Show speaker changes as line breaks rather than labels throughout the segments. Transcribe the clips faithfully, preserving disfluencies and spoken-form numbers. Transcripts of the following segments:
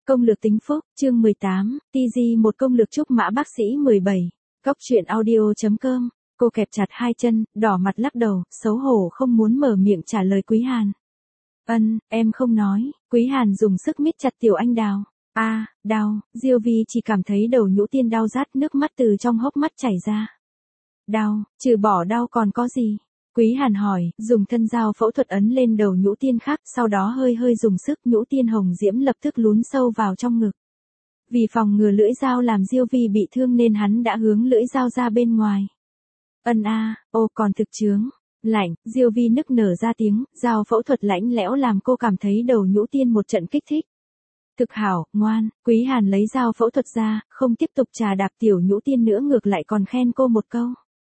Công lược tính phúc, chương mười tám, tê giê một công lược trúc mã bác sĩ mười bảy. Cóc truyện audio.com, cô kẹp chặt hai chân, đỏ mặt lắc đầu, xấu hổ không muốn mở miệng trả lời Quý Hàn. Ân, em không nói, Quý Hàn dùng sức miết chặt tiểu anh đào. A, à, đau, Diêu Vi chỉ cảm thấy đầu nhũ tiên đau rát, nước mắt từ trong hốc mắt chảy ra. Đau, trừ bỏ đau còn có gì? Quý Hàn hỏi, dùng thân dao phẫu thuật ấn lên đầu nhũ tiên khác, sau đó hơi hơi dùng sức, nhũ tiên hồng diễm lập tức lún sâu vào trong ngực. Vì phòng ngừa lưỡi dao làm Diêu Vi bị thương nên hắn đã hướng lưỡi dao ra bên ngoài. Ân a, à, ô còn thực chướng. Lạnh, Diêu Vi nức nở ra tiếng, dao phẫu thuật lạnh lẽo làm cô cảm thấy đầu nhũ tiên một trận kích thích. Thực hảo, ngoan, Quý Hàn lấy dao phẫu thuật ra, không tiếp tục trà đạp tiểu nhũ tiên nữa, ngược lại còn khen cô một câu.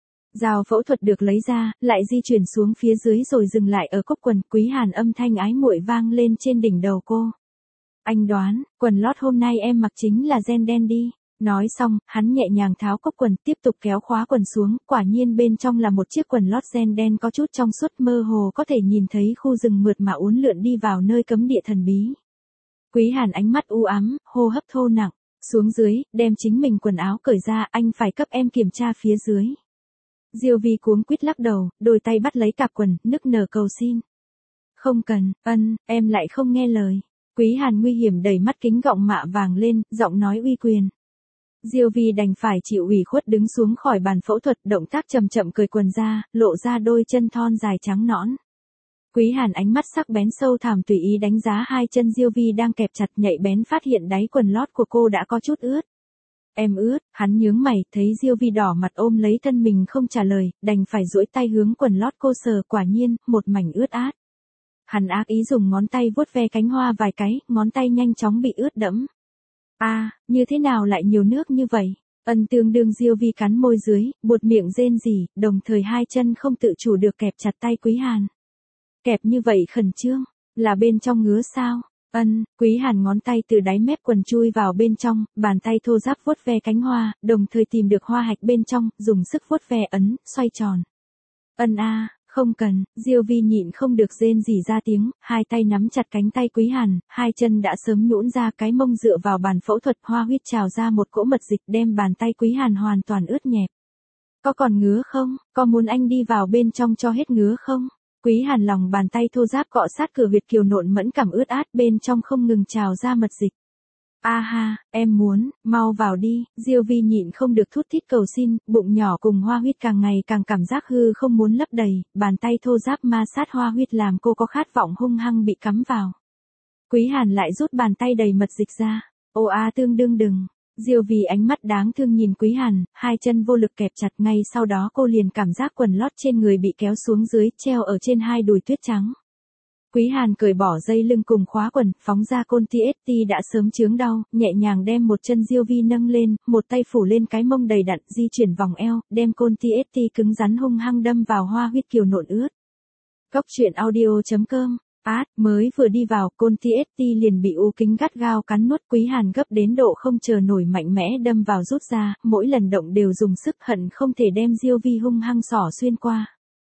Dao phẫu thuật được lấy ra, lại di chuyển xuống phía dưới rồi dừng lại ở cốc quần. Quý Hàn âm thanh ái muội vang lên trên đỉnh đầu cô. Anh đoán, quần lót hôm nay em mặc chính là ren đen đi. Nói xong, hắn nhẹ nhàng tháo cốc quần, tiếp tục kéo khóa quần xuống, quả nhiên bên trong là một chiếc quần lót ren đen có chút trong suốt, mơ hồ có thể nhìn thấy khu rừng mượt mà uốn lượn đi vào nơi cấm địa thần bí. Quý Hàn ánh mắt u ám, hô hấp thô nặng, xuống dưới, đem chính mình quần áo cởi ra, anh phải cấp em kiểm tra phía dưới. Diêu Vi cuống quýt lắc đầu, đôi tay bắt lấy cạp quần, nức nở cầu xin. Không cần, ân, em lại không nghe lời. Quý Hàn nguy hiểm đẩy mắt kính gọng mạ vàng lên, giọng nói uy quyền. Diêu Vi đành phải chịu ủy khuất đứng xuống khỏi bàn phẫu thuật, động tác chậm chậm cởi quần ra, lộ ra đôi chân thon dài trắng nõn. Quý Hàn ánh mắt sắc bén sâu thẳm tùy ý đánh giá hai chân Diêu Vi đang kẹp chặt, nhạy bén phát hiện đáy quần lót của cô đã có chút ướt. Em ướt, hắn nhướng mày, thấy Diêu Vi đỏ mặt ôm lấy thân mình không trả lời, đành phải duỗi tay hướng quần lót cô sờ, quả nhiên, một mảnh ướt át. Hắn ác ý dùng ngón tay vuốt ve cánh hoa vài cái, ngón tay nhanh chóng bị ướt đẫm. A, à, như thế nào lại nhiều nước như vậy? Ân tương đương Diêu Vi cắn môi dưới, buột miệng rên rỉ, đồng thời hai chân không tự chủ được kẹp chặt tay Quý Hàn. Kẹp như vậy khẩn trương, là bên trong ngứa sao? Ân, Quý Hàn ngón tay từ đáy mép quần chui vào bên trong, bàn tay thô ráp vuốt ve cánh hoa, đồng thời tìm được hoa hạch bên trong, dùng sức vuốt ve ấn, xoay tròn. Ân a, à, không cần, Diêu Vi nhịn không được rên rỉ ra tiếng, hai tay nắm chặt cánh tay Quý Hàn, hai chân đã sớm nhũn ra, cái mông dựa vào bàn phẫu thuật, hoa huyết trào ra một cỗ mật dịch đem bàn tay Quý Hàn hoàn toàn ướt nhẹp. Có còn ngứa không? Có muốn anh đi vào bên trong cho hết ngứa không? Quý Hàn lòng bàn tay thô ráp cọ sát cửa huyệt kiều nộn mẫn cảm ướt át, bên trong không ngừng trào ra mật dịch. A ha, em muốn, mau vào đi, Diêu Vi nhịn không được thút thít cầu xin, bụng nhỏ cùng hoa huyết càng ngày càng cảm giác hư không muốn lấp đầy, bàn tay thô ráp ma sát hoa huyết làm cô có khát vọng hung hăng bị cắm vào. Quý Hàn lại rút bàn tay đầy mật dịch ra, ô a tương đương đừng. Diêu Vi ánh mắt đáng thương nhìn Quý Hàn, hai chân vô lực kẹp chặt, ngay sau đó cô liền cảm giác quần lót trên người bị kéo xuống dưới, treo ở trên hai đùi tuyết trắng. Quý Hàn cởi bỏ dây lưng cùng khóa quần, phóng ra côn tê ét tê đã sớm chướng đau, nhẹ nhàng đem một chân Diêu Vi nâng lên, một tay phủ lên cái mông đầy đặn, di chuyển vòng eo, đem côn tê ét tê cứng rắn hung hăng đâm vào hoa huyết kiều nộn ướt. Cóc truyện audio.com. Át, mới vừa đi vào, côn tê ét tê liền bị u kính gắt gao cắn nuốt. Quý Hàn gấp đến độ không chờ nổi mạnh mẽ đâm vào rút ra, mỗi lần động đều dùng sức, hận không thể đem Diêu Vi hung hăng xỏ xuyên qua.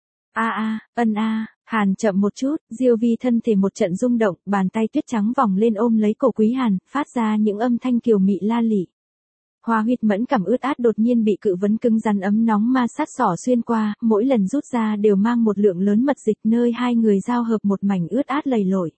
A a, ân a, Hàn chậm một chút, Diêu Vi thân thể một trận rung động, bàn tay tuyết trắng vòng lên ôm lấy cổ Quý Hàn, phát ra những âm thanh kiều mị la lị. Hoa huyết mẫn cảm ướt át đột nhiên bị cự vấn cứng rắn ấm nóng ma sát xỏ xuyên qua, mỗi lần rút ra đều mang một lượng lớn mật dịch, nơi hai người giao hợp một mảnh ướt át lầy lội.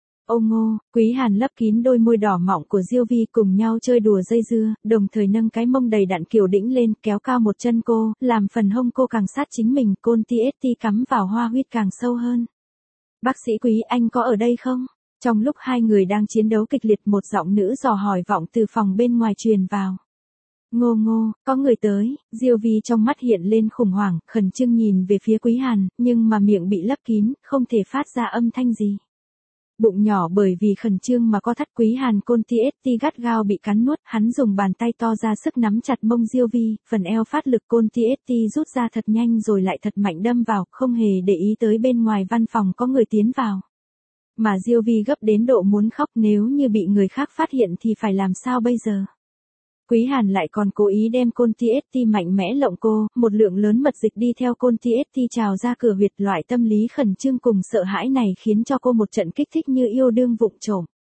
Ô ngô, Quý Hàn lấp kín đôi môi đỏ mọng của Diêu Vi, cùng nhau chơi đùa dây dưa, đồng thời nâng cái mông đầy đặn kiều đĩnh lên, kéo cao một chân cô, làm phần hông cô càng sát chính mình, côn tê ét tê cắm vào hoa huyết càng sâu hơn. Bác sĩ Quý, anh có ở đây không? Trong lúc hai người đang chiến đấu kịch liệt, một giọng nữ dò hỏi vọng từ phòng bên ngoài truyền vào. Ngô ngô, có người tới. Diêu Vi trong mắt hiện lên khủng hoảng, khẩn trương nhìn về phía Quý Hàn, nhưng mà miệng bị lấp kín, không thể phát ra âm thanh gì. Bụng nhỏ bởi vì khẩn trương mà co thắt. Quý Hàn côn tê ét tê gắt gao bị cắn nuốt, hắn dùng bàn tay to ra sức nắm chặt mông Diêu Vi, phần eo phát lực, côn tê ét tê rút ra thật nhanh rồi lại thật mạnh đâm vào, không hề để ý tới bên ngoài văn phòng có người tiến vào. Mà Diêu Vi gấp đến độ muốn khóc, nếu như bị người khác phát hiện thì phải làm sao bây giờ? Quý Hàn lại còn cố ý đem côn tê ét tê mạnh mẽ lộng cô, một lượng lớn mật dịch đi theo côn tê ét tê trào ra cửa huyệt, loại tâm lý khẩn trương cùng sợ hãi này khiến cho cô một trận kích thích như yêu đương vụng trộm.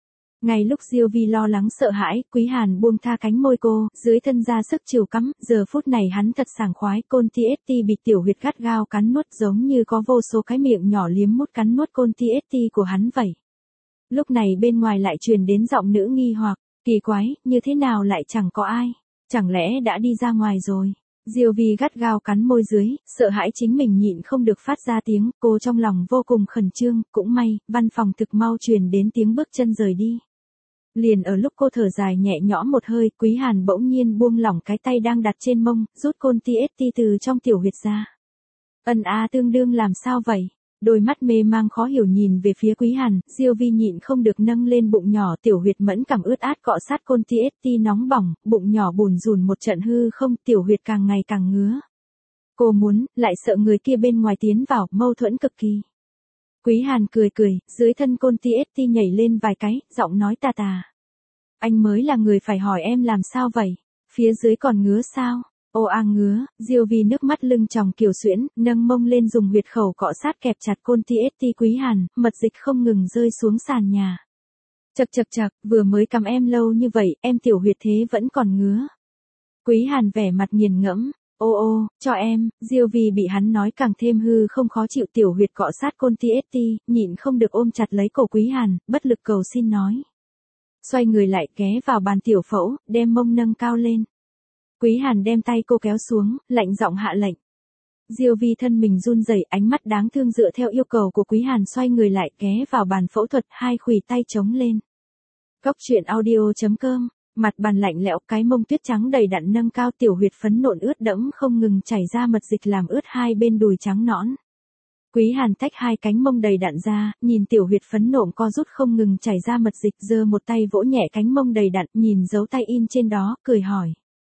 Ngay lúc Diêu Vi lo lắng sợ hãi, Quý Hàn buông tha cánh môi cô, dưới thân ra sức chiều cắm, giờ phút này hắn thật sảng khoái, côn ti ét tê bị tiểu huyệt gắt gao cắn nuốt giống như có vô số cái miệng nhỏ liếm mút cắn nuốt côn ti ét tê của hắn vậy. Lúc này bên ngoài lại truyền đến giọng nữ nghi hoặc, kỳ quái, như thế nào lại chẳng có ai, chẳng lẽ đã đi ra ngoài rồi. Diêu Vi gắt gao cắn môi dưới, sợ hãi chính mình nhịn không được phát ra tiếng, cô trong lòng vô cùng khẩn trương, cũng may, văn phòng thực mau truyền đến tiếng bước chân rời đi. Liền ở lúc cô thở dài nhẹ nhõm một hơi, Quý Hàn bỗng nhiên buông lỏng cái tay đang đặt trên mông, rút côn ti ét tê từ trong tiểu huyệt ra. Ân a tương đương làm sao vậy? Đôi mắt mê mang khó hiểu nhìn về phía Quý Hàn, Diêu Vi nhịn không được nâng lên bụng nhỏ, tiểu huyệt mẫn cảm ướt át cọ sát côn ti ét tê nóng bỏng, bụng nhỏ bùn rùn một trận hư không, tiểu huyệt càng ngày càng ngứa. Cô muốn, lại sợ người kia bên ngoài tiến vào, mâu thuẫn cực kỳ. Quý Hàn cười cười, dưới thân côn ti ét tê nhảy lên vài cái, giọng nói tà tà. Anh mới là người phải hỏi em làm sao vậy? Phía dưới còn ngứa sao? Ô a ngứa, Diêu Vi nước mắt lưng tròng kiều xuyễn, nâng mông lên dùng huyệt khẩu cọ sát kẹp chặt côn ti ét tê Quý Hàn, mật dịch không ngừng rơi xuống sàn nhà. Chật chật chật, vừa mới cắm em lâu như vậy, em tiểu huyệt thế vẫn còn ngứa. Quý Hàn vẻ mặt nghiền ngẫm, ô ô, cho em, Diêu Vi bị hắn nói càng thêm hư không khó chịu, tiểu huyệt cọ sát côn ti ét tê, nhịn không được ôm chặt lấy cổ Quý Hàn, bất lực cầu xin nói. Xoay người lại ghé vào bàn tiểu phẫu, đem mông nâng cao lên. Quý Hàn đem tay cô kéo xuống, lạnh giọng hạ lệnh. Diêu Vi thân mình run rẩy, ánh mắt đáng thương dựa theo yêu cầu của Quý Hàn xoay người lại ghé vào bàn phẫu thuật, hai khuỷu tay chống lên. Góc truyện audio chấm com, mặt bàn lạnh lẽo, cái mông tuyết trắng đầy đặn nâng cao, tiểu huyệt phấn nộn ướt đẫm không ngừng chảy ra mật dịch làm ướt hai bên đùi trắng nõn. Quý Hàn tách hai cánh mông đầy đặn ra, nhìn tiểu huyệt phấn nộm co rút không ngừng chảy ra mật dịch, giơ một tay vỗ nhẹ cánh mông đầy đặn, nhìn dấu tay in trên đó, cười hỏi.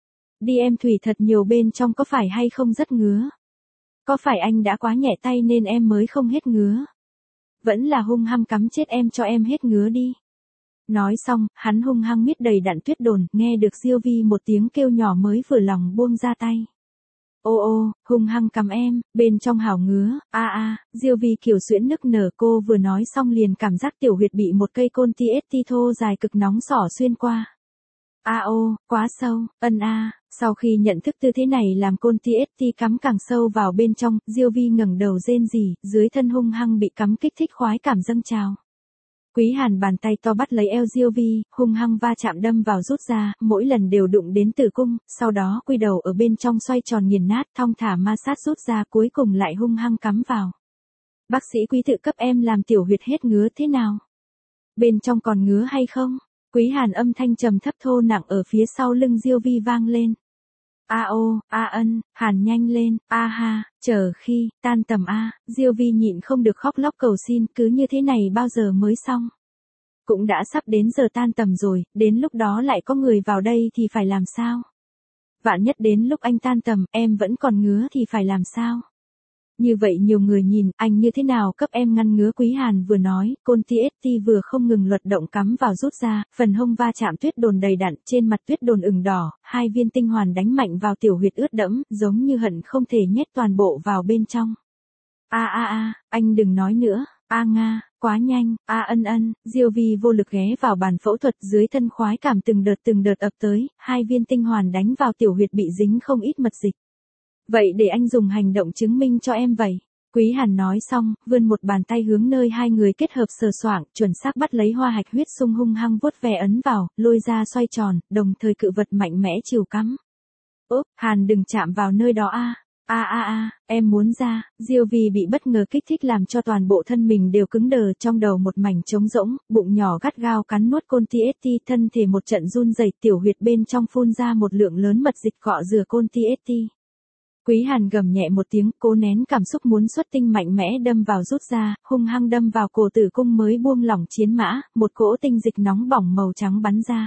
Đi em thủy thật nhiều bên trong có phải hay không rất ngứa? Có phải anh đã quá nhẹ tay nên em mới không hết ngứa? Vẫn là hung hăng cắm chết em cho em hết ngứa đi. Nói xong, hắn hung hăng miết đầy đặn tuyết đồn, nghe được Diêu Vi một tiếng kêu nhỏ mới vừa lòng buông ra tay. Ô ô, hung hăng cắm em, bên trong hảo ngứa, a a, Diêu Vi kiều xuyễn nức nở, cô vừa nói xong liền cảm giác tiểu huyệt bị một cây côn ti ét tê thô dài cực nóng xỏ xuyên qua. A ô, quá sâu, ân a, sau khi nhận thức tư thế này làm côn ti ét tê cắm càng sâu vào bên trong, Diêu Vi ngẩng đầu rên rỉ, dưới thân hung hăng bị cắm kích thích khoái cảm dâng trào. Quý Hàn bàn tay to bắt lấy eo Diêu Vi, hung hăng va chạm đâm vào rút ra, mỗi lần đều đụng đến tử cung, sau đó quy đầu ở bên trong xoay tròn nghiền nát, thong thả ma sát rút ra, cuối cùng lại hung hăng cắm vào. Bác sĩ Quý tự cấp em làm tiểu huyệt hết ngứa thế nào? Bên trong còn ngứa hay không? Quý Hàn âm thanh trầm thấp thô nặng ở phía sau lưng Diêu Vi vang lên. A ô, a ân, Hàn nhanh lên, a ha, chờ khi, tan tầm a, Diêu Vi nhịn không được khóc lóc cầu xin, cứ như thế này bao giờ mới xong. Cũng đã sắp đến giờ tan tầm rồi, đến lúc đó lại có người vào đây thì phải làm sao? Vạn nhất đến lúc anh tan tầm, em vẫn còn ngứa thì phải làm sao? Như vậy nhiều người nhìn, anh như thế nào cấp em ngăn ngứa? Quý Hàn vừa nói, côn ti ét tê vừa không ngừng luật động cắm vào rút ra, phần hông va chạm tuyết đồn đầy đặn, trên mặt tuyết đồn ửng đỏ, hai viên tinh hoàn đánh mạnh vào tiểu huyệt ướt đẫm, giống như hận không thể nhét toàn bộ vào bên trong. A a a, anh đừng nói nữa, a nga, quá nhanh, a ân ân, Diêu Vi vô lực ghé vào bàn phẫu thuật, dưới thân khoái cảm từng đợt từng đợt ập tới, hai viên tinh hoàn đánh vào tiểu huyệt bị dính không ít mật dịch. Vậy để anh dùng hành động chứng minh cho em vậy. Quý Hàn nói xong, vươn một bàn tay hướng nơi hai người kết hợp sờ soạng, chuẩn xác bắt lấy hoa hạch huyết sung hung hăng vuốt ve ấn vào, lôi ra xoay tròn, đồng thời cự vật mạnh mẽ chiều cắm. Ốp, Hàn đừng chạm vào nơi đó a. A a a, em muốn ra. Diêu Vi bị bất ngờ kích thích làm cho toàn bộ thân mình đều cứng đờ, trong đầu một mảnh trống rỗng, bụng nhỏ gắt gao cắn nuốt côn ti ét tê, thân thể một trận run rẩy, tiểu huyệt bên trong phun ra một lượng lớn mật dịch cọ rửa côn ti ét tê. Quý Hàn gầm nhẹ một tiếng, cố nén cảm xúc muốn xuất tinh mạnh mẽ đâm vào rút ra, hung hăng đâm vào cổ tử cung mới buông lỏng chiến mã, một cỗ tinh dịch nóng bỏng màu trắng bắn ra.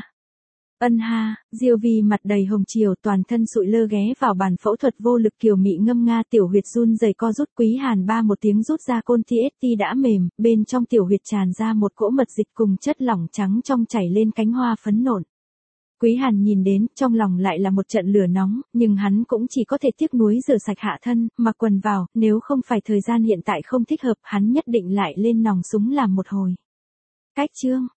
Ân ha, Diêu Vi mặt đầy hồng chiều, toàn thân sụi lơ ghé vào bàn phẫu thuật, vô lực kiều mị ngâm nga, tiểu huyệt run rẩy co rút. Quý Hàn ba một tiếng rút ra, côn ti ét tê đã mềm, bên trong tiểu huyệt tràn ra một cỗ mật dịch cùng chất lỏng trắng trong chảy lên cánh hoa phấn nộn. Quý Hàn nhìn đến, trong lòng lại là một trận lửa nóng, nhưng hắn cũng chỉ có thể tiếc nuối rửa sạch hạ thân, mặc quần vào, nếu không phải thời gian hiện tại không thích hợp, hắn nhất định lại lên nòng súng làm một hồi. Cách chương